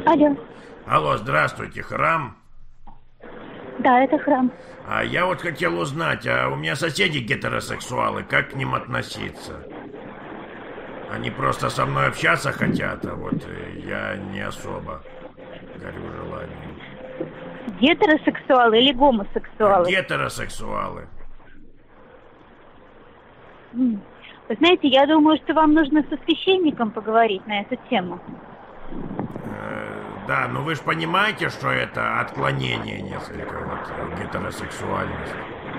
Алло. Алло, здравствуйте, храм? Да, это храм. А я вот хотел узнать, а у меня соседи гетеросексуалы, как к ним относиться? Они просто со мной общаться хотят, а вот я не особо горю желанием. Гетеросексуалы или гомосексуалы? Гетеросексуалы. Вы знаете, я думаю, что вам нужно со священником поговорить на эту тему. Да, но вы же понимаете, что это отклонение несколько от гетеросексуальности.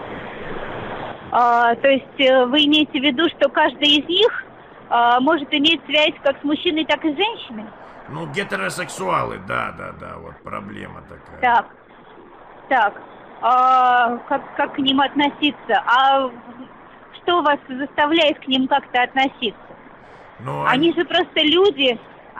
То есть вы имеете в виду, что каждый из них может иметь связь как с мужчиной, так и с женщиной? Ну, гетеросексуалы, да, вот проблема такая. Так, как к ним относиться? А что вас заставляет к ним как-то относиться? Ну, они же просто люди,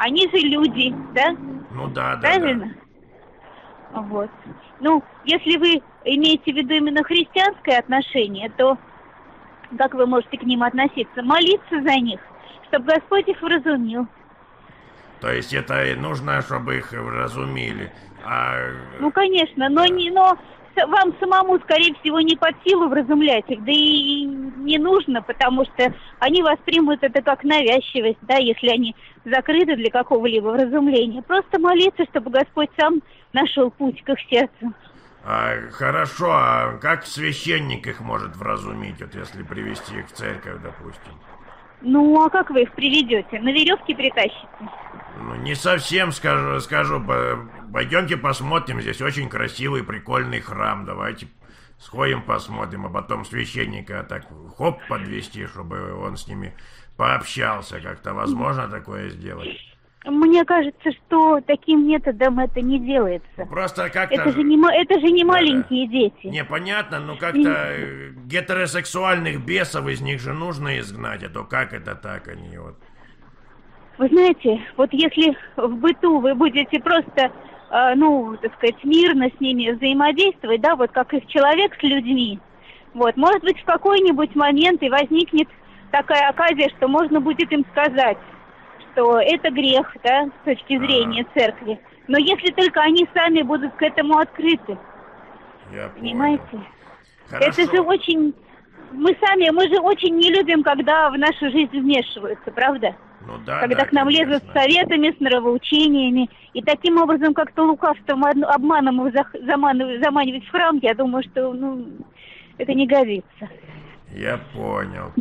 да? Ну да. Правильно? Да. Вот. Ну, если вы имеете в виду именно христианское отношение, то как вы можете к ним относиться? Молиться за них, чтобы Господь их вразумил. То есть это нужно, чтобы их вразумили. Ну, конечно, но вам самому, скорее всего, не под силу вразумлять их, да и не нужно, потому что они воспримут это как навязчивость, да, если они закрыты для какого-либо вразумления. Просто молиться, чтобы Господь сам нашел путь к их сердцу. Хорошо, а как священник их может вразумить, вот если привести их в церковь, допустим? Ну, а как вы их приведете? На веревке притащите? Ну, не совсем скажу. Пойдемте посмотрим, здесь очень красивый, прикольный храм. Давайте сходим посмотрим, а потом священника так подвести, чтобы он с ними пообщался. Как-то возможно такое сделать? Мне кажется, что таким методом это не делается. Просто как-то... Это же не маленькие дети. Непонятно, но как-то гетеросексуальных бесов из них же нужно изгнать, а то как это так они вот... Вы знаете, вот если в быту вы будете просто, так сказать, мирно с ними взаимодействовать, да, вот как их человек с людьми, вот, может быть, в какой-нибудь момент и возникнет такая оказия, что можно будет им сказать, что это грех, да, с точки зрения церкви. Но если только они сами будут к этому открыты. Я понимаете? Понял. Хорошо. Это же очень... Мы же очень не любим, когда в нашу жизнь вмешиваются, правда? Ну да, когда к нам конечно. лезут с советами, с нравоучениями. И таким образом, как-то лукавством, обманом их заманивать в храм, я думаю, что, это не годится. Я понял.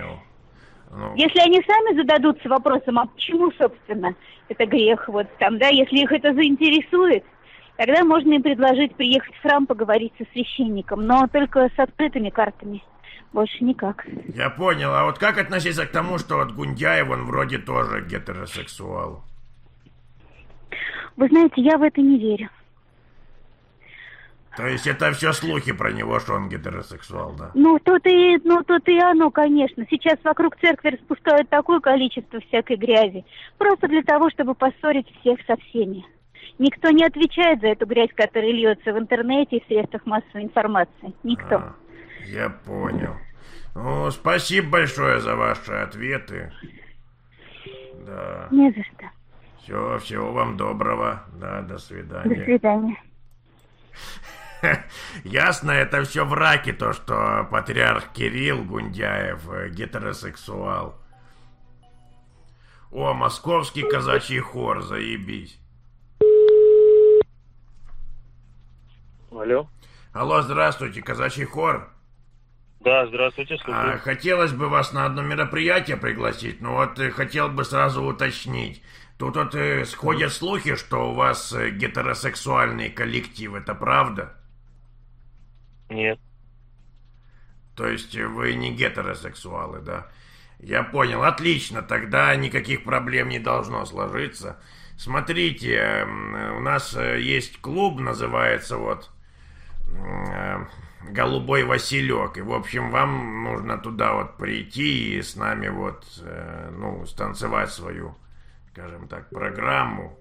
Если они сами зададутся вопросом, а почему, собственно, это грех, вот там, да, если их это заинтересует, тогда можно им предложить приехать в храм, поговорить со священником, но только с открытыми картами, больше никак. Я понял, а вот как относиться к тому, что вот Гундяев, он вроде тоже гетеросексуал? Вы знаете, я в это не верю. То есть это все слухи про него, что он гетеросексуал, да? Тут и оно, конечно. Сейчас вокруг церкви распускают такое количество всякой грязи. Просто для того, чтобы поссорить всех со всеми. Никто не отвечает за эту грязь, которая льется в интернете и в средствах массовой информации. Никто. Я понял. Ну, спасибо большое за ваши ответы. Да. Не за что. Всего вам доброго. Да, до свидания. До свидания. Ясно, это все враки, то, что патриарх Кирилл Гундяев гетеросексуал. О, московский казачий хор, заебись. Алло, здравствуйте, казачий хор. Да, здравствуйте, слушаю. Хотелось бы вас на одно мероприятие пригласить, но вот хотел бы сразу уточнить. Тут вот сходят слухи, что у вас гетеросексуальный коллектив, это правда? Нет. То есть вы не гетеросексуалы, да? Я понял, отлично, тогда никаких проблем не должно сложиться. Смотрите, у нас есть клуб, называется вот «Голубой Василек». И, в общем, вам нужно туда вот прийти и с нами вот, станцевать свою, скажем так, программу.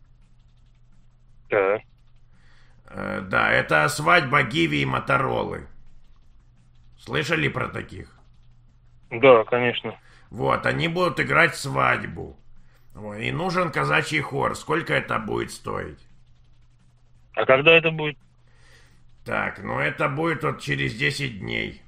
Да. Да, это свадьба Гиви и Моторолы. Слышали про таких? Да, конечно. Вот, они будут играть свадьбу. Ой, и нужен казачий хор. Сколько это будет стоить? А когда это будет? Так, ну это будет вот через 10 дней.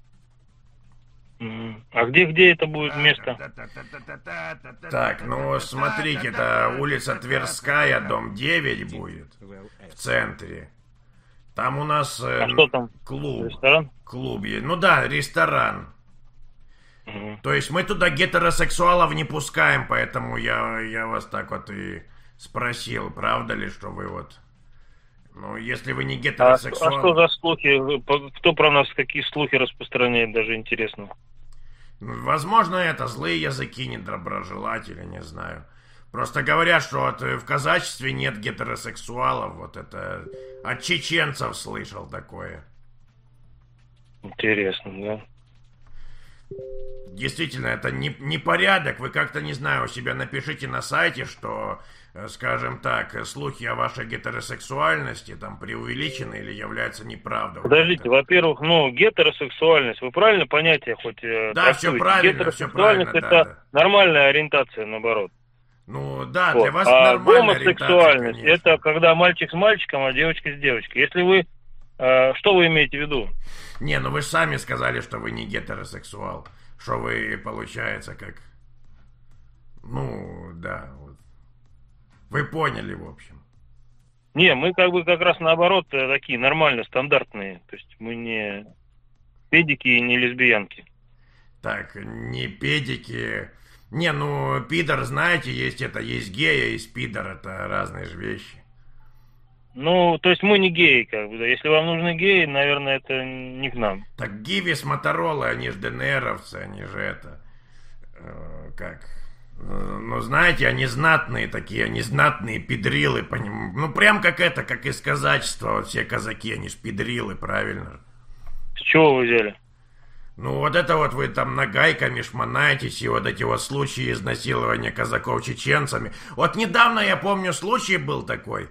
А где это будет место? Так, ну смотрите, это улица Тверская, дом 9 будет, в центре. Там у нас А что там? клуб. Ресторан? Клуб есть. Ну да, ресторан. То есть мы туда гетеросексуалов не пускаем, поэтому я вас так вот и спросил, правда ли, что вы вот... Ну, если вы не А гетеросексуал... что за слухи? Кто про нас какие слухи распространяет, даже интересно. Возможно, это злые языки, недоброжелатели, не знаю. Просто говорят, что вот в казачестве нет гетеросексуалов. Вот это от чеченцев слышал такое. Интересно, да? Действительно, это не порядок. Вы как-то, не знаю, у себя напишите на сайте, что, скажем так, слухи о вашей гетеросексуальности там преувеличены или являются неправдой. Подождите, во-первых, гетеросексуальность, вы правильно понятие хоть Да, все правильно, все правильно. Гетеросексуальность это Да. нормальная ориентация, наоборот. Ну да, Вот. для вас А нормальная гомосексуальность ориентация, это когда мальчик с мальчиком, а девочка с девочкой. Если вы, что вы имеете в виду? Не, ну вы же сами сказали, что вы не гетеросексуал. Что вы, получается, как... Ну, да, вот. Вы поняли, в общем. Не, мы как раз наоборот такие нормально, стандартные. То есть мы не педики и не лесбиянки. Так, не педики... Не, ну, пидор, знаете, есть гей, а есть пидор, это разные же вещи. Ну, то есть мы не геи, как бы, да. Если вам нужны геи, наверное, это не к нам. Так Гиви с Моторолы, они же ДНРовцы, они же это... как... Ну, знаете, они знатные такие, они знатные педрилы, ну, прям как из казачества, вот все казаки, они ж педрилы, правильно? С чего вы взяли? Ну, вот это вот вы там нагайками шмонаетесь, и вот эти вот случаи изнасилования казаков чеченцами. Вот недавно, я помню, случай был такой.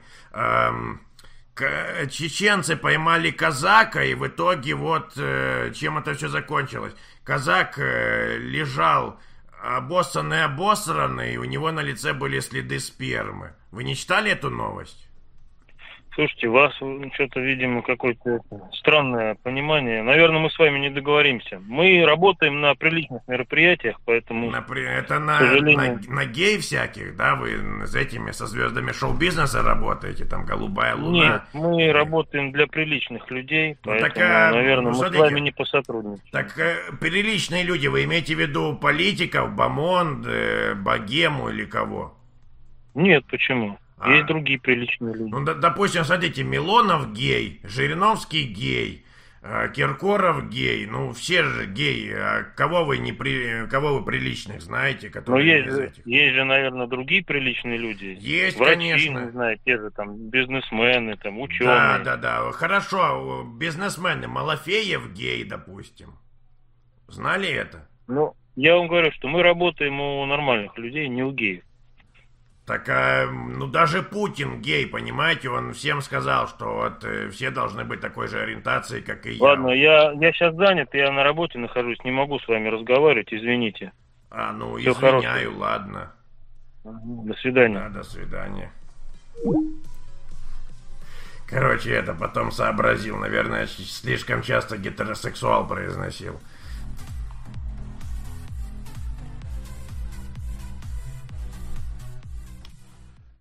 Чеченцы поймали казака, и в итоге вот чем это все закончилось. Казак лежал обоссанный, и у него на лице были следы спермы. Вы не читали эту новость? Слушайте, у вас что-то, видимо, какое-то странное понимание. Наверное, мы с вами не договоримся. Мы работаем на приличных мероприятиях, поэтому... Это сожалению... на гей всяких, да? Вы со звездами шоу-бизнеса работаете, там «Голубая луна». Нет, мы работаем для приличных людей, поэтому, наверное, мы смотрите, с вами не посотрудничаем. Так приличные люди, вы имеете в виду политиков, Бомонд, Богему или кого? Нет, почему? Есть другие приличные люди. Ну, допустим, смотрите, Милонов гей, Жириновский гей, Киркоров гей, ну, все же геи. А кого вы приличных знаете? Которые есть же, наверное, другие приличные люди. Есть, врачи, конечно. Не знаю, те же там бизнесмены, там ученые. Да. Хорошо, бизнесмены, Малафеев гей, допустим. Знали это? Ну, я вам говорю, что мы работаем у нормальных людей, не у геев. Так, ну даже Путин гей, понимаете, он всем сказал, что вот все должны быть такой же ориентации, как и я. Ладно, я сейчас занят, я на работе нахожусь, не могу с вами разговаривать, извините. Ну Всё извиняю, хорошего. ладно. До свидания. Да, до свидания. Короче, это потом сообразил, наверное, слишком часто гетеросексуал произносил.